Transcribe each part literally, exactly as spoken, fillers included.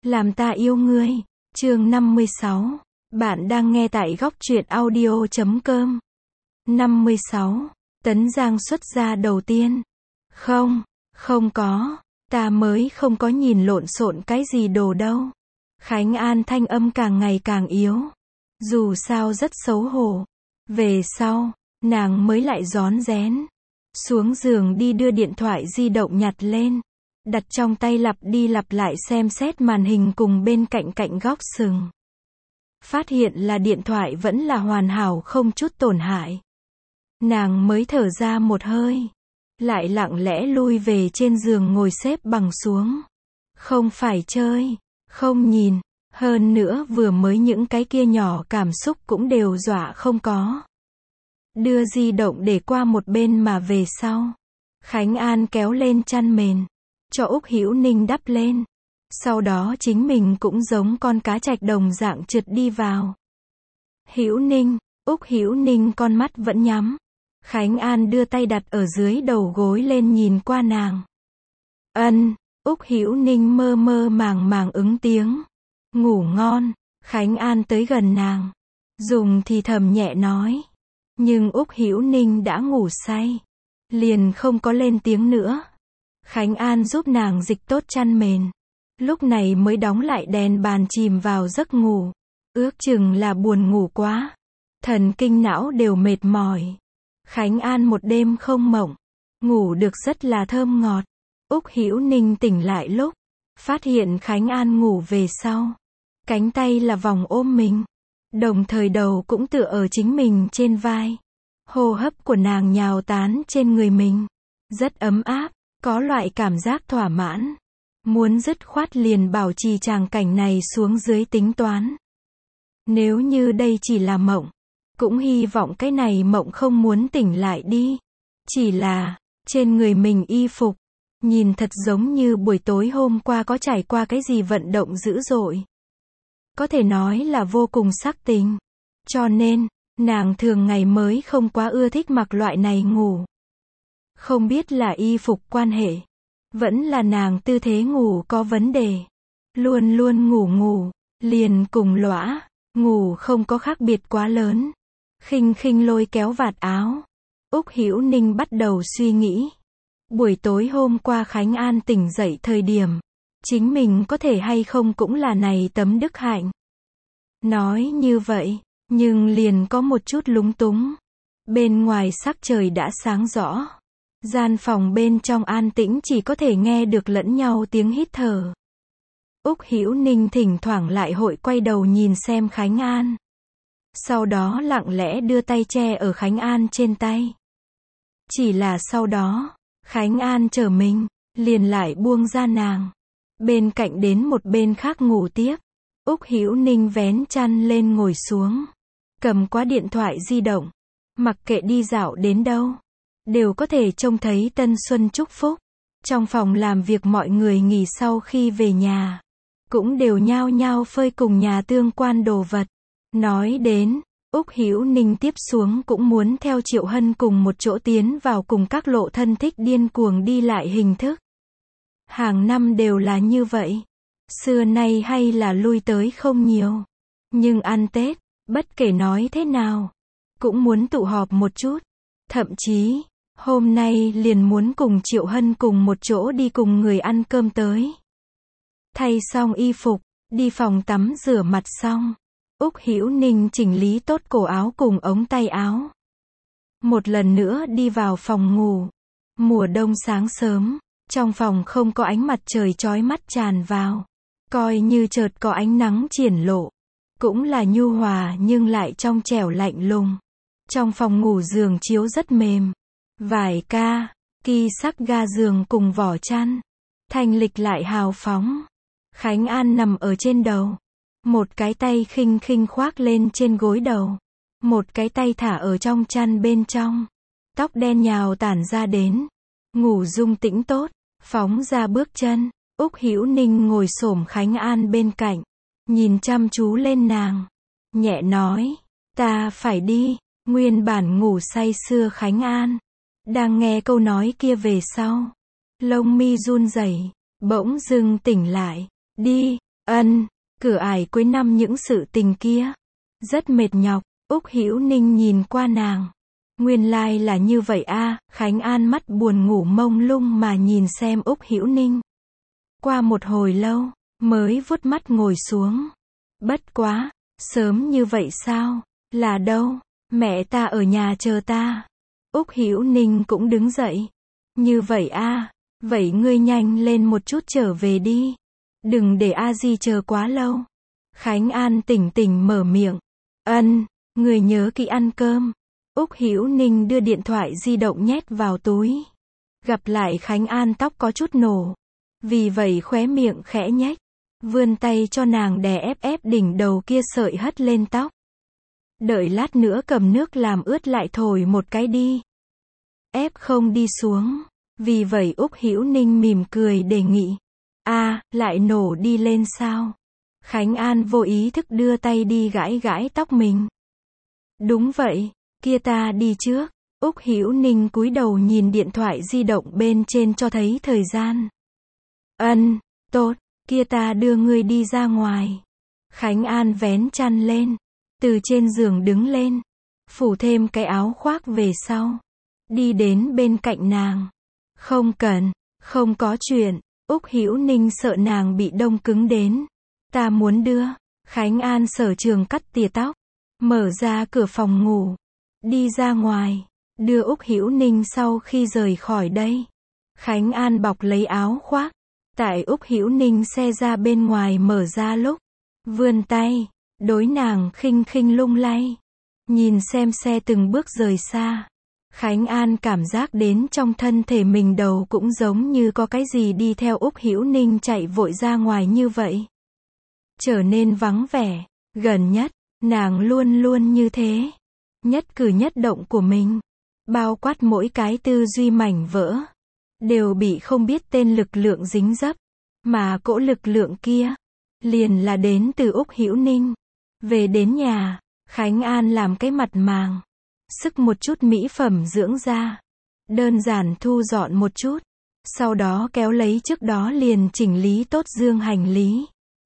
Làm ta yêu ngươi. Chương năm mươi sáu. Bạn đang nghe tại góc truyện audio chấm com. năm mươi sáu. Tấn Giang xuất gia đầu tiên. Không, không có. Ta mới không có nhìn lộn xộn cái gì đồ đâu. Khánh An thanh âm càng ngày càng yếu. Dù sao rất xấu hổ. Về sau, nàng mới lại rón rén. Xuống giường đi đưa điện thoại di động nhặt lên. Đặt trong tay lặp đi lặp lại xem xét màn hình cùng bên cạnh cạnh góc sừng. Phát hiện là điện thoại vẫn là hoàn hảo không chút tổn hại. Nàng mới thở ra một hơi. Lại lặng lẽ lui về trên giường ngồi xếp bằng xuống. Không phải chơi, không nhìn. Hơn nữa vừa mới những cái kia nhỏ cảm xúc cũng đều dọa không có. Đưa di động để qua một bên mà về sau. Khánh An kéo lên chăn mền. Cho Úc Hữu Ninh đắp lên. Sau đó chính mình cũng giống con cá trạch đồng dạng trượt đi vào. Hữu Ninh, Úc Hữu Ninh con mắt vẫn nhắm. Khánh An đưa tay đặt ở dưới đầu gối lên nhìn qua nàng. Ân, Úc Hữu Ninh mơ mơ màng màng ứng tiếng. Ngủ ngon. Khánh An tới gần nàng. Dùng thì thầm nhẹ nói. Nhưng Úc Hữu Ninh đã ngủ say. Liền không có lên tiếng nữa. Khánh An giúp nàng dịch tốt chăn mền. Lúc này mới đóng lại đèn bàn chìm vào giấc ngủ. Ước chừng là buồn ngủ quá. Thần kinh não đều mệt mỏi. Khánh An một đêm không mộng. Ngủ được rất là thơm ngọt. Úc Hữu Ninh tỉnh lại lúc. Phát hiện Khánh An ngủ về sau. Cánh tay là vòng ôm mình. Đồng thời đầu cũng tựa ở chính mình trên vai. Hô hấp của nàng nhào tán trên người mình. Rất ấm áp. Có loại cảm giác thỏa mãn. Muốn dứt khoát liền bảo trì tràng cảnh này xuống dưới tính toán. Nếu như đây chỉ là mộng. Cũng hy vọng cái này mộng không muốn tỉnh lại đi. Chỉ là, trên người mình y phục. Nhìn thật giống như buổi tối hôm qua có trải qua cái gì vận động dữ dội. Có thể nói là vô cùng sắc tình. Cho nên, nàng thường ngày mới không quá ưa thích mặc loại này ngủ. Không biết là y phục quan hệ. Vẫn là nàng tư thế ngủ có vấn đề. Luôn luôn ngủ ngủ. Liền cùng lõa. Ngủ không có khác biệt quá lớn. Khinh khinh lôi kéo vạt áo. Úc Hữu Ninh bắt đầu suy nghĩ. Buổi tối hôm qua Khánh An tỉnh dậy thời điểm. Chính mình có thể hay không cũng là này tấm đức hạnh. Nói như vậy. Nhưng liền có một chút lúng túng. Bên ngoài sắc trời đã sáng rõ. Gian phòng bên trong an tĩnh chỉ có thể nghe được lẫn nhau tiếng hít thở. Úc Hữu Ninh thỉnh thoảng lại hội quay đầu nhìn xem Khánh An. Sau đó lặng lẽ đưa tay che ở Khánh An trên tay. Chỉ là sau đó, Khánh An trở mình, liền lại buông ra nàng. Bên cạnh đến một bên khác ngủ tiếp. Úc Hữu Ninh vén chăn lên ngồi xuống. Cầm qua điện thoại di động. Mặc kệ đi dạo đến đâu. Đều có thể trông thấy Tân Xuân chúc phúc. Trong phòng làm việc mọi người nghỉ sau khi về nhà. Cũng đều nhao nhao phơi cùng nhà tương quan đồ vật. Nói đến, Úc Hữu Ninh tiếp xuống cũng muốn theo Triệu Hân cùng một chỗ tiến vào cùng các lộ thân thích điên cuồng đi lại hình thức. Hàng năm đều là như vậy. Xưa nay hay là lui tới không nhiều. Nhưng ăn Tết, bất kể nói thế nào, cũng muốn tụ họp một chút. Thậm chí, hôm nay liền muốn cùng Triệu Hân cùng một chỗ đi cùng người ăn cơm tới. Thay xong y phục, đi phòng tắm rửa mặt xong. Úc Hữu Ninh chỉnh lý tốt cổ áo cùng ống tay áo. Một lần nữa đi vào phòng ngủ. Mùa đông sáng sớm, trong phòng không có ánh mặt trời chói mắt tràn vào. Coi như chợt có ánh nắng triển lộ. Cũng là nhu hòa nhưng lại trong trẻo lạnh lùng. Trong phòng ngủ giường chiếu rất mềm. Vải ca, ki sắc ga giường cùng vỏ chăn. Thanh lịch lại hào phóng. Khánh An nằm ở trên đầu. Một cái tay khinh khinh khoác lên trên gối đầu. Một cái tay thả ở trong chăn bên trong. Tóc đen nhào tản ra đến. Ngủ dung tĩnh tốt. Phóng ra bước chân. Úc Hữu Ninh ngồi xổm Khánh An bên cạnh. Nhìn chăm chú lên nàng. Nhẹ nói. Ta phải đi. Nguyên bản ngủ say sưa Khánh An. Đang nghe câu nói kia về sau. Lông mi run rẩy. Bỗng dưng tỉnh lại. Đi. Ân, cửa ải cuối năm những sự tình kia. Rất mệt nhọc, Úc Hữu Ninh nhìn qua nàng. Nguyên lai like là như vậy a, à, Khánh An mắt buồn ngủ mông lung mà nhìn xem Úc Hữu Ninh. Qua một hồi lâu, mới vuốt mắt ngồi xuống. Bất quá, sớm như vậy sao? Là đâu? Mẹ ta ở nhà chờ ta. Úc Hữu Ninh cũng đứng dậy. Như vậy a, à, vậy ngươi nhanh lên một chút trở về đi. Đừng để A Di chờ quá lâu. Khánh An tỉnh tỉnh mở miệng. Ân, người nhớ kỹ ăn cơm. Úc Hữu Ninh đưa điện thoại di động nhét vào túi. Gặp lại Khánh An tóc có chút nổ. Vì vậy khóe miệng khẽ nhếch. Vươn tay cho nàng đè ép ép đỉnh đầu kia sợi hất lên tóc. Đợi lát nữa cầm nước làm ướt lại thổi một cái đi. Ép không đi xuống. Vì vậy Úc Hữu Ninh mỉm cười đề nghị. A, à, lại nổ đi lên sao? Khánh An vô ý thức đưa tay đi gãi gãi tóc mình. Đúng vậy, kia ta đi trước. Úc Hữu Ninh cúi đầu nhìn điện thoại di động bên trên cho thấy thời gian. Ân, tốt, kia ta đưa ngươi đi ra ngoài. Khánh An vén chăn lên, từ trên giường đứng lên, phủ thêm cái áo khoác về sau, đi đến bên cạnh nàng. Không cần, không có chuyện. Úc Hữu Ninh sợ nàng bị đông cứng đến. Ta muốn đưa. Khánh An sở trường cắt tỉa tóc, mở ra cửa phòng ngủ, đi ra ngoài, đưa Úc Hữu Ninh sau khi rời khỏi đây. Khánh An bọc lấy áo khoác, tại Úc Hữu Ninh xe ra bên ngoài mở ra lúc, vươn tay, đối nàng khinh khinh lung lay, nhìn xem xe từng bước rời xa. Khánh An cảm giác đến trong thân thể mình đầu cũng giống như có cái gì đi theo Úc Hữu Ninh chạy vội ra ngoài như vậy. Trở nên vắng vẻ, gần nhất, nàng luôn luôn như thế. Nhất cử nhất động của mình, bao quát mỗi cái tư duy mảnh vỡ, đều bị không biết tên lực lượng dính dấp. Mà cỗ lực lượng kia, liền là đến từ Úc Hữu Ninh. Về đến nhà, Khánh An làm cái mặt màng. Sức một chút mỹ phẩm dưỡng da. Đơn giản thu dọn một chút. Sau đó kéo lấy trước đó liền chỉnh lý tốt dương hành lý.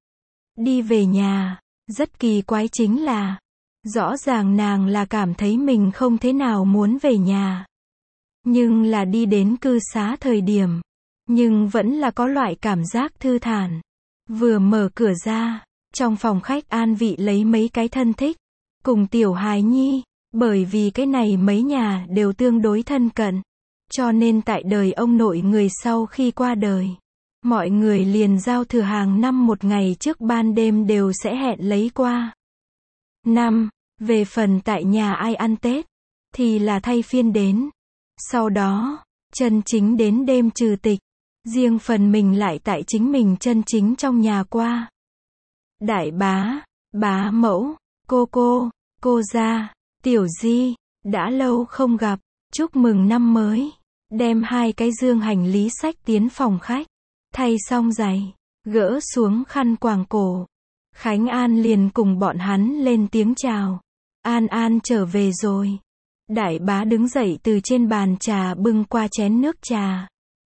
Đi về nhà. Rất kỳ quái chính là, rõ ràng nàng là cảm thấy mình không thế nào muốn về nhà. Nhưng là đi đến cư xá thời điểm. Nhưng vẫn là có loại cảm giác thư thản. Vừa mở cửa ra, trong phòng khách an vị lấy mấy cái thân thích. Cùng tiểu hài nhi. Bởi vì cái này mấy nhà đều tương đối thân cận. Cho nên tại đời ông nội người sau khi qua đời, mọi người liền giao thừa hàng năm một ngày trước ban đêm đều sẽ hẹn lấy qua. Năm, về phần tại nhà ai ăn Tết, thì là thay phiên đến. Sau đó, chân chính đến đêm trừ tịch, riêng phần mình lại tại chính mình chân chính trong nhà qua. Đại bá, bá mẫu, cô cô, cô gia, tiểu di, đã lâu không gặp, chúc mừng năm mới. Đem hai cái dương hành lý xách tiến phòng khách, thay xong giày, gỡ xuống khăn quàng cổ. Khánh An liền cùng bọn hắn lên tiếng chào. An An trở về rồi. Đại bá đứng dậy từ trên bàn trà bưng qua chén nước trà.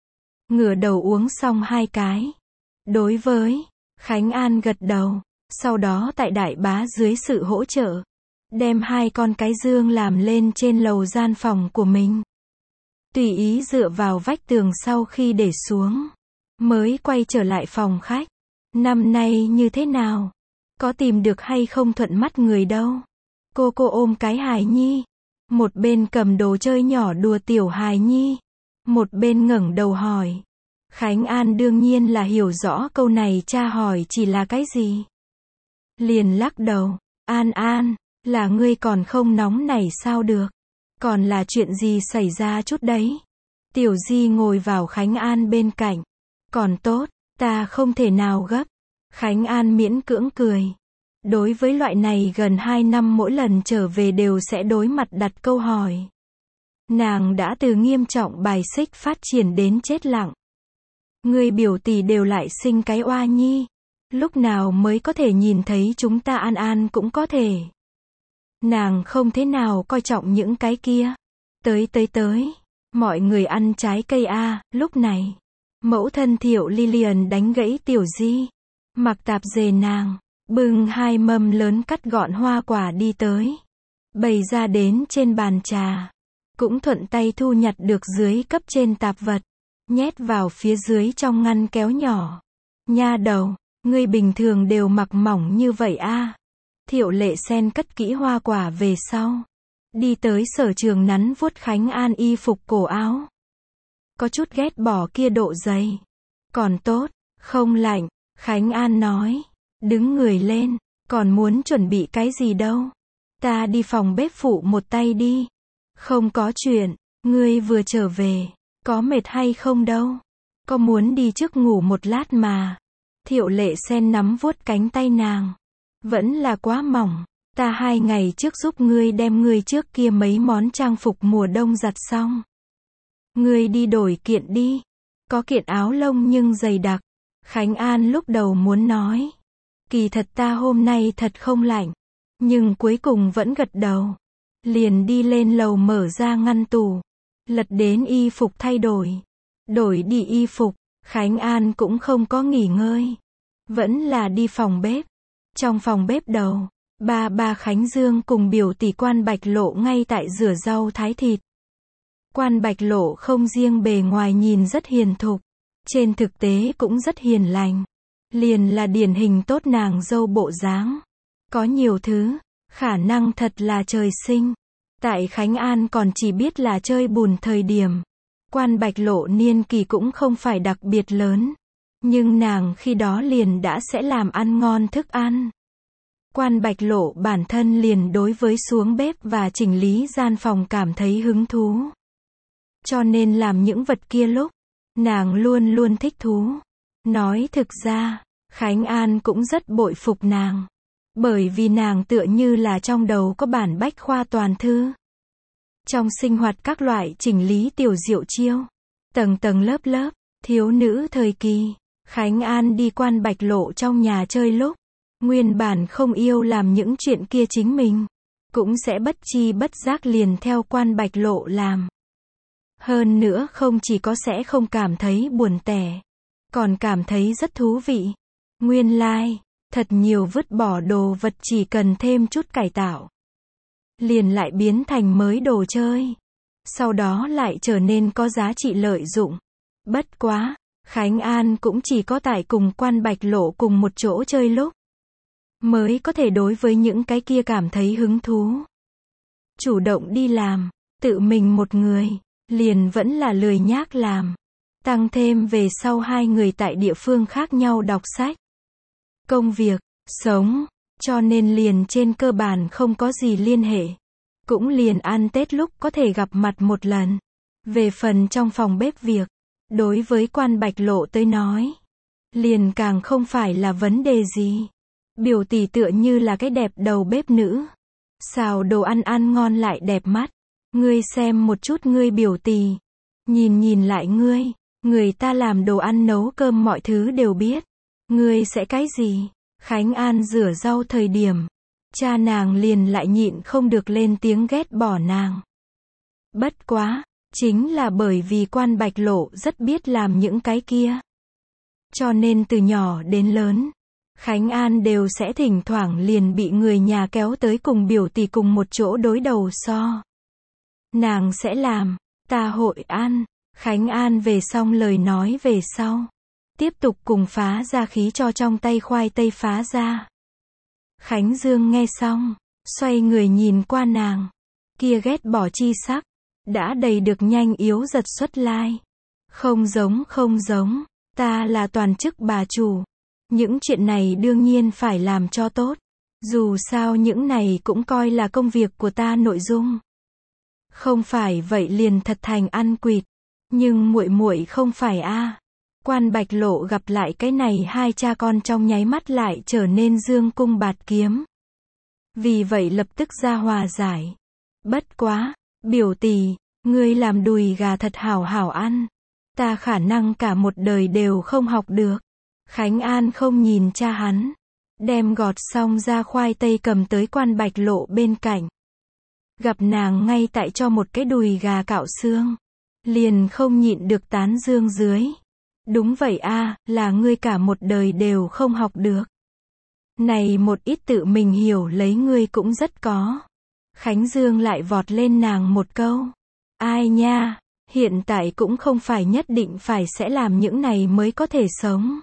Ngửa đầu uống xong hai cái. Đối với Khánh An gật đầu, sau đó tại đại bá dưới sự hỗ trợ, đem hai con cái dương làm lên trên lầu gian phòng của mình. Tùy ý dựa vào vách tường sau khi để xuống, mới quay trở lại phòng khách. Năm nay như thế nào? Có tìm được hay không thuận mắt người đâu? Cô cô ôm cái hài nhi, một bên cầm đồ chơi nhỏ đùa tiểu hài nhi, một bên ngẩng đầu hỏi. Khánh An đương nhiên là hiểu rõ câu này cha hỏi chỉ là cái gì. Liền lắc đầu. An An, là ngươi còn không nóng nảy sao được? Còn là chuyện gì xảy ra chút đấy? Tiểu Di ngồi vào Khánh An bên cạnh. Còn tốt, ta không thể nào gấp. Khánh An miễn cưỡng cười. Đối với loại này gần hai năm mỗi lần trở về đều sẽ đối mặt đặt câu hỏi. Nàng đã từ nghiêm trọng bài xích phát triển đến chết lặng. Người biểu tỷ đều lại sinh cái oa nhi. Lúc nào mới có thể nhìn thấy chúng ta An An cũng có thể. Nàng không thế nào coi trọng những cái kia. Tới tới tới. Mọi người ăn trái cây a. Lúc này, mẫu thân Thiệu Lilian đánh gãy Tiểu Di. mặc tạp dề nàng, bưng hai mâm lớn cắt gọn hoa quả đi tới. Bày ra đến trên bàn trà. Cũng thuận tay thu nhặt được dưới cấp trên tạp vật. Nhét vào phía dưới trong ngăn kéo nhỏ. Nha đầu, ngươi bình thường đều mặc mỏng như vậy a? Thiệu Lệ Sen cất kỹ hoa quả về sau. Đi tới Sở Trường nắn vuốt Khánh An y phục cổ áo. Có chút ghét bỏ kia độ dày. Còn tốt, không lạnh, Khánh An nói. Đứng người lên, còn muốn chuẩn bị cái gì đâu. Ta đi phòng bếp phụ một tay đi. Không có chuyện, ngươi vừa trở về, có mệt hay không đâu. Có muốn đi trước ngủ một lát mà. Thiệu Lệ Sen nắm vuốt cánh tay nàng. Vẫn là quá mỏng. Ta hai ngày trước giúp ngươi đem ngươi trước kia mấy món trang phục mùa đông giặt xong. Ngươi đi đổi kiện đi. Có kiện áo lông nhưng dày đặc. Khánh An lúc đầu muốn nói. Kỳ thật ta hôm nay thật không lạnh. Nhưng cuối cùng vẫn gật đầu. Liền đi lên lầu mở ra ngăn tủ. Lật đến y phục thay đổi. Đổi đi y phục. Khánh An cũng không có nghỉ ngơi. Vẫn là đi phòng bếp. Trong phòng bếp đầu. Ba ba Khánh Dương cùng biểu tỷ Quan Bạch Lộ ngay tại rửa rau thái thịt. Quan Bạch Lộ không riêng bề ngoài nhìn rất hiền thục. Trên thực tế cũng rất hiền lành. Liền là điển hình tốt nàng dâu bộ dáng. Có nhiều thứ, khả năng thật là trời sinh. Tại Khánh An còn chỉ biết là chơi bùn thời điểm. Quan Bạch Lộ niên kỳ cũng không phải đặc biệt lớn. Nhưng nàng khi đó liền đã sẽ làm ăn ngon thức ăn. Quan Bạch Lộ bản thân liền đối với xuống bếp và chỉnh lý gian phòng cảm thấy hứng thú. Cho nên làm những vật kia lúc, nàng luôn luôn thích thú. Nói thực ra, Khánh An cũng rất bội phục nàng. Bởi vì nàng tựa như là trong đầu có bản bách khoa toàn thư. Trong sinh hoạt các loại chỉnh lý tiểu diệu chiêu. Tầng tầng lớp lớp, thiếu nữ thời kỳ. Khánh An đi Quan Bạch Lộ trong nhà chơi lúc. Nguyên bản không yêu làm những chuyện kia chính mình. Cũng sẽ bất chi bất giác liền theo Quan Bạch Lộ làm. Hơn nữa không chỉ có sẽ không cảm thấy buồn tẻ. Còn cảm thấy rất thú vị. Nguyên lai, like, thật nhiều vứt bỏ đồ vật chỉ cần thêm chút cải tạo. Liền lại biến thành mới đồ chơi. Sau đó lại trở nên có giá trị lợi dụng. Bất quá, Khánh An cũng chỉ có tại cùng Quan Bạch Lộ cùng một chỗ chơi lúc. Mới có thể đối với những cái kia cảm thấy hứng thú. Chủ động đi làm, tự mình một người, liền vẫn là lười nhác làm. Tăng thêm về sau hai người tại địa phương khác nhau đọc sách. Công việc, sống, cho nên liền trên cơ bản không có gì liên hệ. Cũng liền ăn Tết lúc có thể gặp mặt một lần. Về phần trong phòng bếp việc, đối với Quan Bạch Lộ tới nói, liền càng không phải là vấn đề gì. Biểu tỷ tựa như là cái đẹp đầu bếp nữ. Xào đồ ăn ăn ngon lại đẹp mắt. Ngươi xem một chút ngươi biểu tỷ. Nhìn nhìn lại ngươi. Người ta làm đồ ăn nấu cơm mọi thứ đều biết. Ngươi sẽ cái gì? Khánh An rửa rau thời điểm. Cha nàng liền lại nhịn không được lên tiếng ghét bỏ nàng. Bất quá, chính là bởi vì Quan Bạch Lộ rất biết làm những cái kia. Cho nên từ nhỏ đến lớn, Khánh An đều sẽ thỉnh thoảng liền bị người nhà kéo tới cùng biểu tỷ cùng một chỗ đối đầu so. Nàng sẽ làm, ta hội ăn. Khánh An về xong lời nói về sau. Tiếp tục cùng phá ra khí cho trong tay khoai tây phá ra. Khánh Dương nghe xong, xoay người nhìn qua nàng. Kia ghét bỏ chi sắc, đã đầy được nhanh yếu giật xuất lai. Không giống không giống, ta là toàn chức bà chủ. Những chuyện này đương nhiên phải làm cho tốt. Dù sao những này cũng coi là công việc của ta nội dung. Không phải vậy liền thật thành ăn quỵt. Nhưng muội muội không phải a. Quan Bạch Lộ gặp lại cái này hai cha con trong nháy mắt lại trở nên dương cung bạt kiếm. Vì vậy lập tức ra hòa giải. Bất quá, biểu tỷ, ngươi làm đùi gà thật hảo hảo ăn. Ta khả năng cả một đời đều không học được. Khánh An không nhìn cha hắn. Đem gọt xong ra khoai tây cầm tới Quan Bạch Lộ bên cạnh. Gặp nàng ngay tại cho một cái đùi gà cạo xương. Liền không nhịn được tán dương dưới. Đúng vậy a, là ngươi cả một đời đều không học được. Này một ít tự mình hiểu lấy ngươi cũng rất có. Khánh Dương lại vọt lên nàng một câu. Ai nha, hiện tại cũng không phải nhất định phải sẽ làm những này mới có thể sống.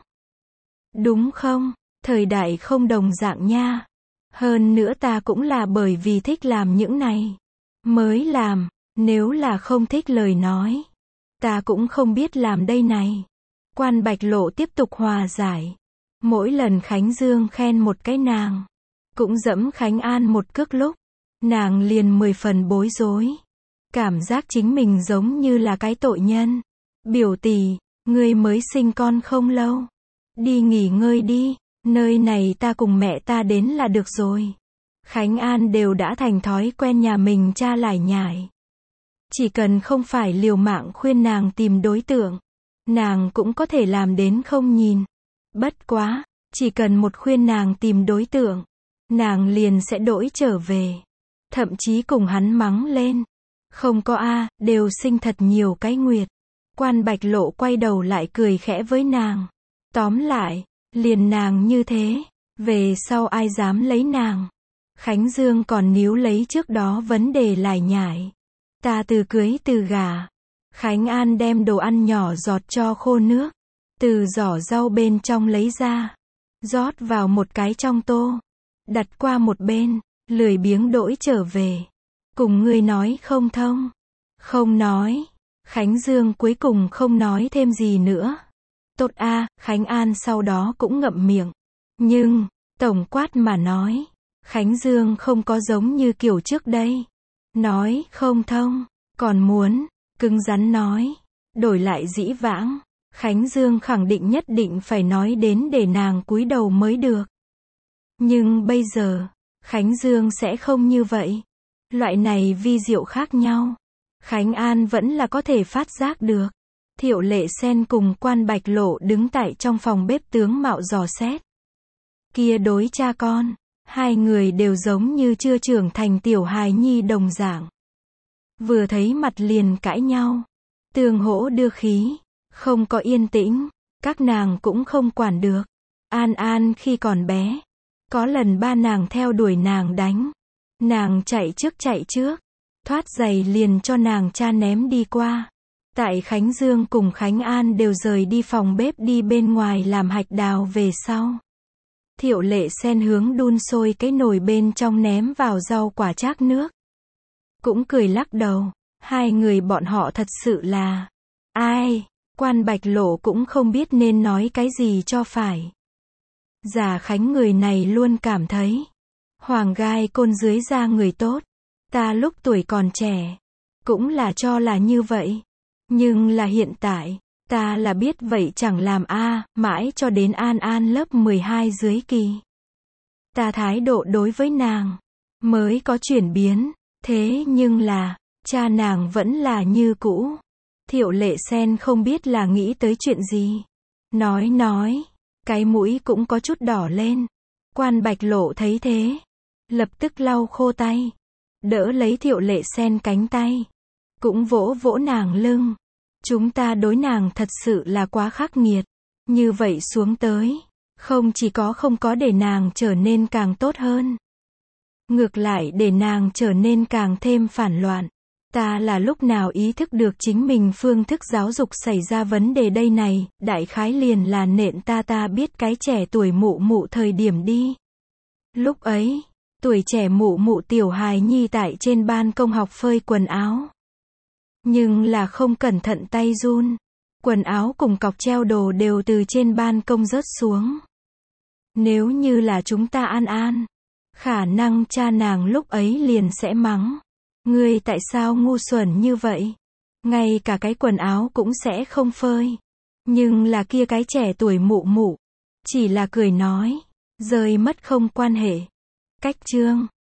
Đúng không? Thời đại không đồng dạng nha. Hơn nữa ta cũng là bởi vì thích làm những này mới làm, nếu là không thích lời nói, ta cũng không biết làm đây này. Quan Bạch Lộ tiếp tục hòa giải. Mỗi lần Khánh Dương khen một cái nàng, cũng dẫm Khánh An một cước lúc, nàng liền mười phần bối rối. Cảm giác chính mình giống như là cái tội nhân. Biểu tỷ, ngươi mới sinh con không lâu. Đi nghỉ ngơi đi, nơi này ta cùng mẹ ta đến là được rồi. Khánh An đều đã thành thói quen nhà mình cha lải nhải. Chỉ cần không phải liều mạng khuyên nàng tìm đối tượng, nàng cũng có thể làm đến không nhìn. Bất quá, chỉ cần một khuyên nàng tìm đối tượng, nàng liền sẽ đổi trở về. Thậm chí cùng hắn mắng lên. Không có a, đều sinh thật nhiều cái nguyệt. Quan Bạch Lộ quay đầu lại cười khẽ với nàng. Tóm lại, liền nàng như thế, về sau ai dám lấy nàng. Khánh Dương còn níu lấy trước đó vấn đề lải nhải. Ta từ cưới từ gả. Khánh An đem đồ ăn nhỏ giọt cho khô nước, từ giỏ rau bên trong lấy ra, rót vào một cái trong tô, đặt qua một bên, lười biếng đổi trở về. Cùng ngươi nói không thông. Không nói. Khánh Dương cuối cùng không nói thêm gì nữa. Tốt a, Khánh An sau đó cũng ngậm miệng. Nhưng, tổng quát mà nói, Khánh Dương không có giống như kiểu trước đây. Nói không thông, còn muốn, cứng rắn nói. Đổi lại dĩ vãng, Khánh Dương khẳng định nhất định phải nói đến để nàng cúi đầu mới được. Nhưng bây giờ, Khánh Dương sẽ không như vậy. Loại này vi diệu khác nhau. Khánh An vẫn là có thể phát giác được. Thiệu Lệ Sen cùng Quan Bạch Lộ đứng tại trong phòng bếp tướng mạo dò xét. Kia đối cha con, hai người đều giống như chưa trưởng thành tiểu hài nhi đồng dạng. Vừa thấy mặt liền cãi nhau. Tương hỗ đưa khí. Không có yên tĩnh. Các nàng cũng không quản được. An An khi còn bé, có lần ba nàng theo đuổi nàng đánh. Nàng chạy trước chạy trước, thoát giày liền cho nàng cha ném đi qua. Tại Khánh Dương cùng Khánh An đều rời đi phòng bếp đi bên ngoài làm hạch đào về sau. Thiệu Lệ Sen hướng đun sôi cái nồi bên trong ném vào rau quả trác nước. Cũng cười lắc đầu, hai người bọn họ thật sự là, ai, Quan Bạch Lộ cũng không biết nên nói cái gì cho phải. Già Khánh người này luôn cảm thấy, Hoàng gai côn dưới da người tốt. Ta lúc tuổi còn trẻ, cũng là cho là như vậy. Nhưng là hiện tại, ta là biết vậy chẳng làm a, mãi cho đến An An lớp mười hai dưới kỳ. Ta thái độ đối với nàng, mới có chuyển biến, thế nhưng là, cha nàng vẫn là như cũ. Thiệu Lệ Sen không biết là nghĩ tới chuyện gì. Nói nói, cái mũi cũng có chút đỏ lên. Quan Bạch Lộ thấy thế, lập tức lau khô tay, đỡ lấy Thiệu Lệ Sen cánh tay, cũng vỗ vỗ nàng lưng. Chúng ta đối nàng thật sự là quá khắc nghiệt, như vậy xuống tới, không chỉ có không có để nàng trở nên càng tốt hơn, ngược lại để nàng trở nên càng thêm phản loạn. Ta là lúc nào ý thức được chính mình phương thức giáo dục xảy ra vấn đề đây này, đại khái liền là nện ta ta biết cái trẻ tuổi mụ mụ thời điểm đi. Lúc ấy, tuổi trẻ mụ mụ tiểu hài nhi tại trên ban công học phơi quần áo. Nhưng là không cẩn thận tay run, quần áo cùng cọc treo đồ đều từ trên ban công rớt xuống. Nếu như là chúng ta An An, khả năng cha nàng lúc ấy liền sẽ mắng. Ngươi tại sao ngu xuẩn như vậy? Ngay cả cái quần áo cũng sẽ không phơi. Nhưng là kia cái trẻ tuổi mụ mụ, chỉ là cười nói, rơi mất không quan hệ. Cách chương